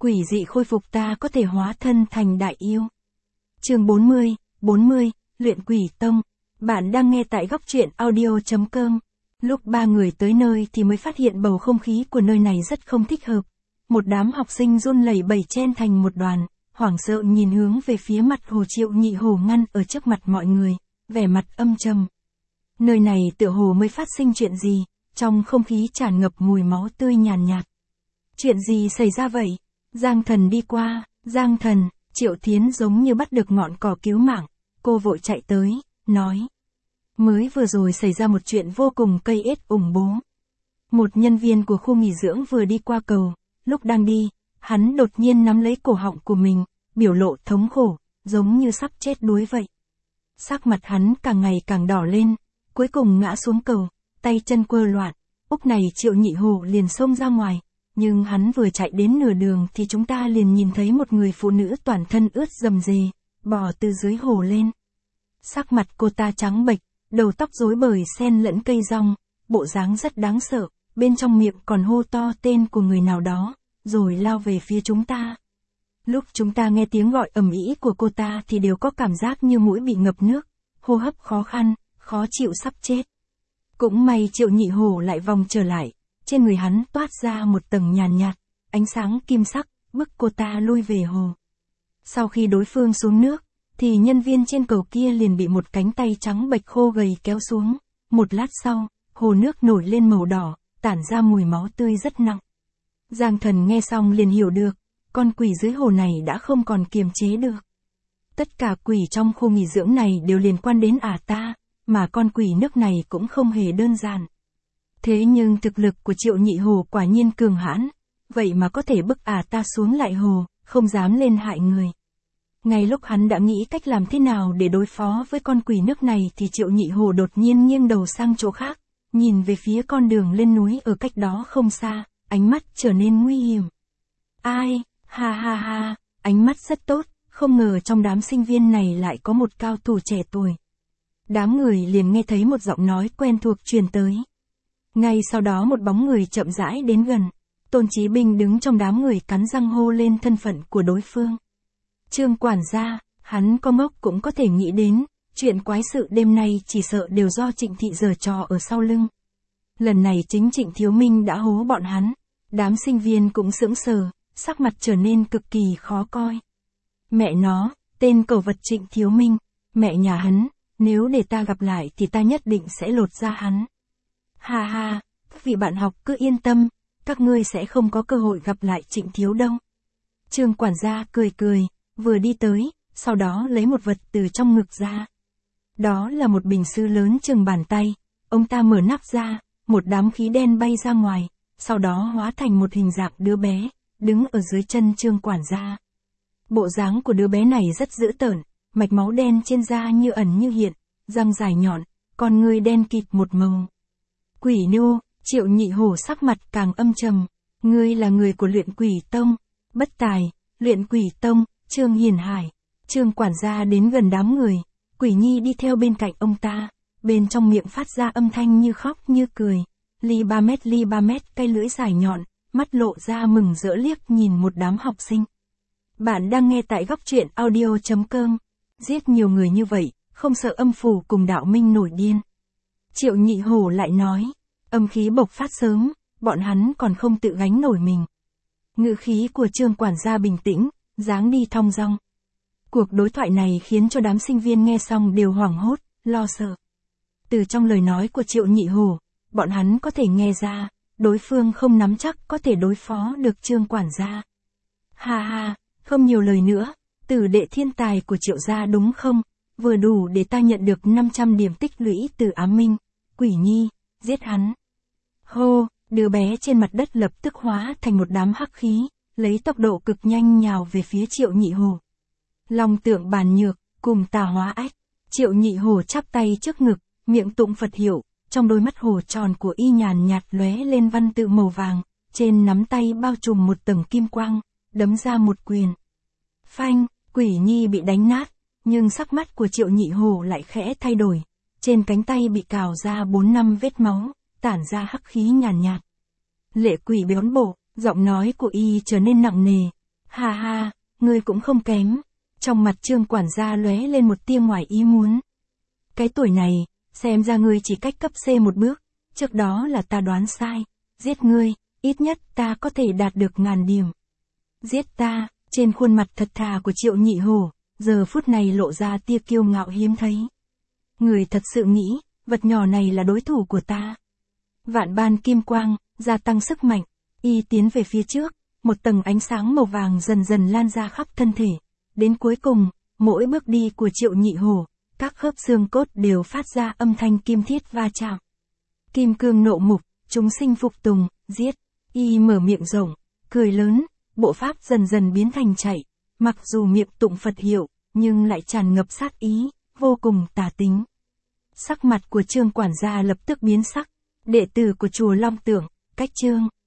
Quỷ dị khôi phục ta có thể hóa thân thành đại yêu. Chương 40, Luyện Quỷ Tông. Bạn đang nghe tại góc truyện audio.com. Lúc ba người tới nơi thì mới phát hiện bầu không khí của nơi này rất không thích hợp. Một đám học sinh run lẩy bẩy chen thành một đoàn, hoảng sợ nhìn hướng về phía mặt Hồ Triệu Nhị Hồ ngăn ở trước mặt mọi người, vẻ mặt âm trầm. Nơi này tựa hồ mới phát sinh chuyện gì, trong không khí tràn ngập mùi máu tươi nhàn nhạt. Chuyện gì xảy ra vậy? Giang Thần đi qua, Giang Thần, Triệu Thiến giống như bắt được ngọn cỏ cứu mạng, cô vội chạy tới, nói. Mới vừa rồi xảy ra một chuyện vô cùng cây ết ủng bố. Một nhân viên của khu nghỉ dưỡng vừa đi qua cầu, lúc đang đi, hắn đột nhiên nắm lấy cổ họng của mình, biểu lộ thống khổ, giống như sắp chết đuối vậy. Sắc mặt hắn càng ngày càng đỏ lên, cuối cùng ngã xuống cầu, tay chân quơ loạn, lúc này Triệu Nhị Hồ liền xông ra ngoài. Nhưng hắn vừa chạy đến nửa đường thì chúng ta liền nhìn thấy một người phụ nữ toàn thân ướt rầm rề, bò từ dưới hồ lên. Sắc mặt cô ta trắng bệch, đầu tóc rối bời xen lẫn cây rong, bộ dáng rất đáng sợ, bên trong miệng còn hô to tên của người nào đó, rồi lao về phía chúng ta. Lúc chúng ta nghe tiếng gọi ầm ĩ của cô ta thì đều có cảm giác như mũi bị ngập nước, hô hấp khó khăn, khó chịu sắp chết. Cũng may Triệu Nhị Hồ lại vòng trở lại. Trên người hắn toát ra một tầng nhàn nhạt, ánh sáng kim sắc, bức cô ta lui về hồ. Sau khi đối phương xuống nước, thì nhân viên trên cầu kia liền bị một cánh tay trắng bệch khô gầy kéo xuống. Một lát sau, hồ nước nổi lên màu đỏ, tản ra mùi máu tươi rất nặng. Giang Thần nghe xong liền hiểu được, con quỷ dưới hồ này đã không còn kiềm chế được. Tất cả quỷ trong khu nghỉ dưỡng này đều liên quan đến ta, mà con quỷ nước này cũng không hề đơn giản. Thế nhưng thực lực của Triệu Nhị Hồ quả nhiên cường hãn, vậy mà có thể bức ta xuống lại hồ, không dám lên hại người. Ngay lúc hắn đã nghĩ cách làm thế nào để đối phó với con quỷ nước này thì Triệu Nhị Hồ đột nhiên nghiêng đầu sang chỗ khác, nhìn về phía con đường lên núi ở cách đó không xa, ánh mắt trở nên nguy hiểm. Ai, ha ha ha, ánh mắt rất tốt, không ngờ trong đám sinh viên này lại có một cao thủ trẻ tuổi. Đám người liền nghe thấy một giọng nói quen thuộc truyền tới. Ngay sau đó một bóng người chậm rãi đến gần, Tôn Chí Binh đứng trong đám người cắn răng hô lên thân phận của đối phương. Trương quản gia, hắn có ngốc cũng có thể nghĩ đến, chuyện quái sự đêm nay chỉ sợ đều do Trịnh Thị giở trò ở sau lưng. Lần này chính Trịnh Thiếu Minh đã hố bọn hắn, đám sinh viên cũng sững sờ, sắc mặt trở nên cực kỳ khó coi. Mẹ nó, tên cẩu vật Trịnh Thiếu Minh, mẹ nhà hắn, nếu để ta gặp lại thì ta nhất định sẽ lột da hắn. Ha ha, các vị bạn học cứ yên tâm, các ngươi sẽ không có cơ hội gặp lại Trịnh Thiếu đâu. Trương quản gia cười cười, vừa đi tới, sau đó lấy một vật từ trong ngực ra. Đó là một bình sứ lớn chừng bàn tay, ông ta mở nắp ra, một đám khí đen bay ra ngoài, sau đó hóa thành một hình dạng đứa bé, đứng ở dưới chân Trương quản gia. Bộ dáng của đứa bé này rất dữ tợn, mạch máu đen trên da như ẩn như hiện, răng dài nhọn, con ngươi đen kịt một màu. Quỷ nô, Triệu Nhị Hồ sắc mặt càng âm trầm, ngươi là người của Luyện Quỷ Tông, bất tài, Luyện Quỷ Tông, Trương Hiền Hải. Trương quản gia đến gần đám người, Quỷ Nhi đi theo bên cạnh ông ta, bên trong miệng phát ra âm thanh như khóc như cười, ly ba mét cây lưỡi dài nhọn, mắt lộ ra mừng rỡ liếc nhìn một đám học sinh. Bạn đang nghe tại góc truyện audio.com, giết nhiều người như vậy, không sợ âm phủ cùng đạo minh nổi điên. Triệu Nhị Hồ lại nói, âm khí bộc phát sớm, bọn hắn còn không tự gánh nổi mình. Ngữ khí của Trương quản gia bình tĩnh, dáng đi thong dong. Cuộc đối thoại này khiến cho đám sinh viên nghe xong đều hoảng hốt, lo sợ. Từ trong lời nói của Triệu Nhị Hồ, bọn hắn có thể nghe ra, đối phương không nắm chắc có thể đối phó được Trương quản gia. Ha ha, không nhiều lời nữa, tử đệ thiên tài của Triệu gia đúng không? Vừa đủ để ta nhận được 500 điểm tích lũy từ Ám Minh. Quỷ Nhi, giết hắn. Hô, đứa bé trên mặt đất lập tức hóa thành một đám hắc khí, lấy tốc độ cực nhanh nhào về phía Triệu Nhị Hồ. Long tượng bàn nhược, cùng tà hóa ách. Triệu Nhị Hồ chắp tay trước ngực, miệng tụng Phật hiệu, trong đôi mắt hồ tròn của y nhàn nhạt lóe lên văn tự màu vàng, trên nắm tay bao trùm một tầng kim quang, đấm ra một quyền. Phanh, Quỷ Nhi bị đánh nát, nhưng sắc mắt của Triệu Nhị Hồ lại khẽ thay đổi. Trên cánh tay bị cào ra 4-5 vết máu, tản ra hắc khí nhàn nhạt. Lệ quỷ bén bộ, giọng nói của y trở nên nặng nề. Ha ha, ngươi cũng không kém. Trong mặt Trương quản gia lóe lên một tia ngoài ý muốn. Cái tuổi này, xem ra ngươi chỉ cách cấp C một bước, trước đó là ta đoán sai. Giết ngươi, ít nhất ta có thể đạt được 1000 điểm. Giết ta, trên khuôn mặt thật thà của Triệu Nhị Hổ, giờ phút này lộ ra tia kiêu ngạo hiếm thấy. Người thật sự nghĩ, vật nhỏ này là đối thủ của ta. Vạn ban kim quang, gia tăng sức mạnh, y tiến về phía trước, một tầng ánh sáng màu vàng dần dần lan ra khắp thân thể. Đến cuối cùng, mỗi bước đi của Triệu Nhị Hổ, các khớp xương cốt đều phát ra âm thanh kim thiết va chạm. Kim cương nộ mục, chúng sinh phục tùng, giết. Y mở miệng rộng, cười lớn, bộ pháp dần dần biến thành chạy. Mặc dù miệng tụng Phật hiệu, nhưng lại tràn ngập sát ý, vô cùng tà tính. Sắc mặt của Trương quản gia lập tức biến sắc. Đệ tử của chùa Long Tượng, cách Trương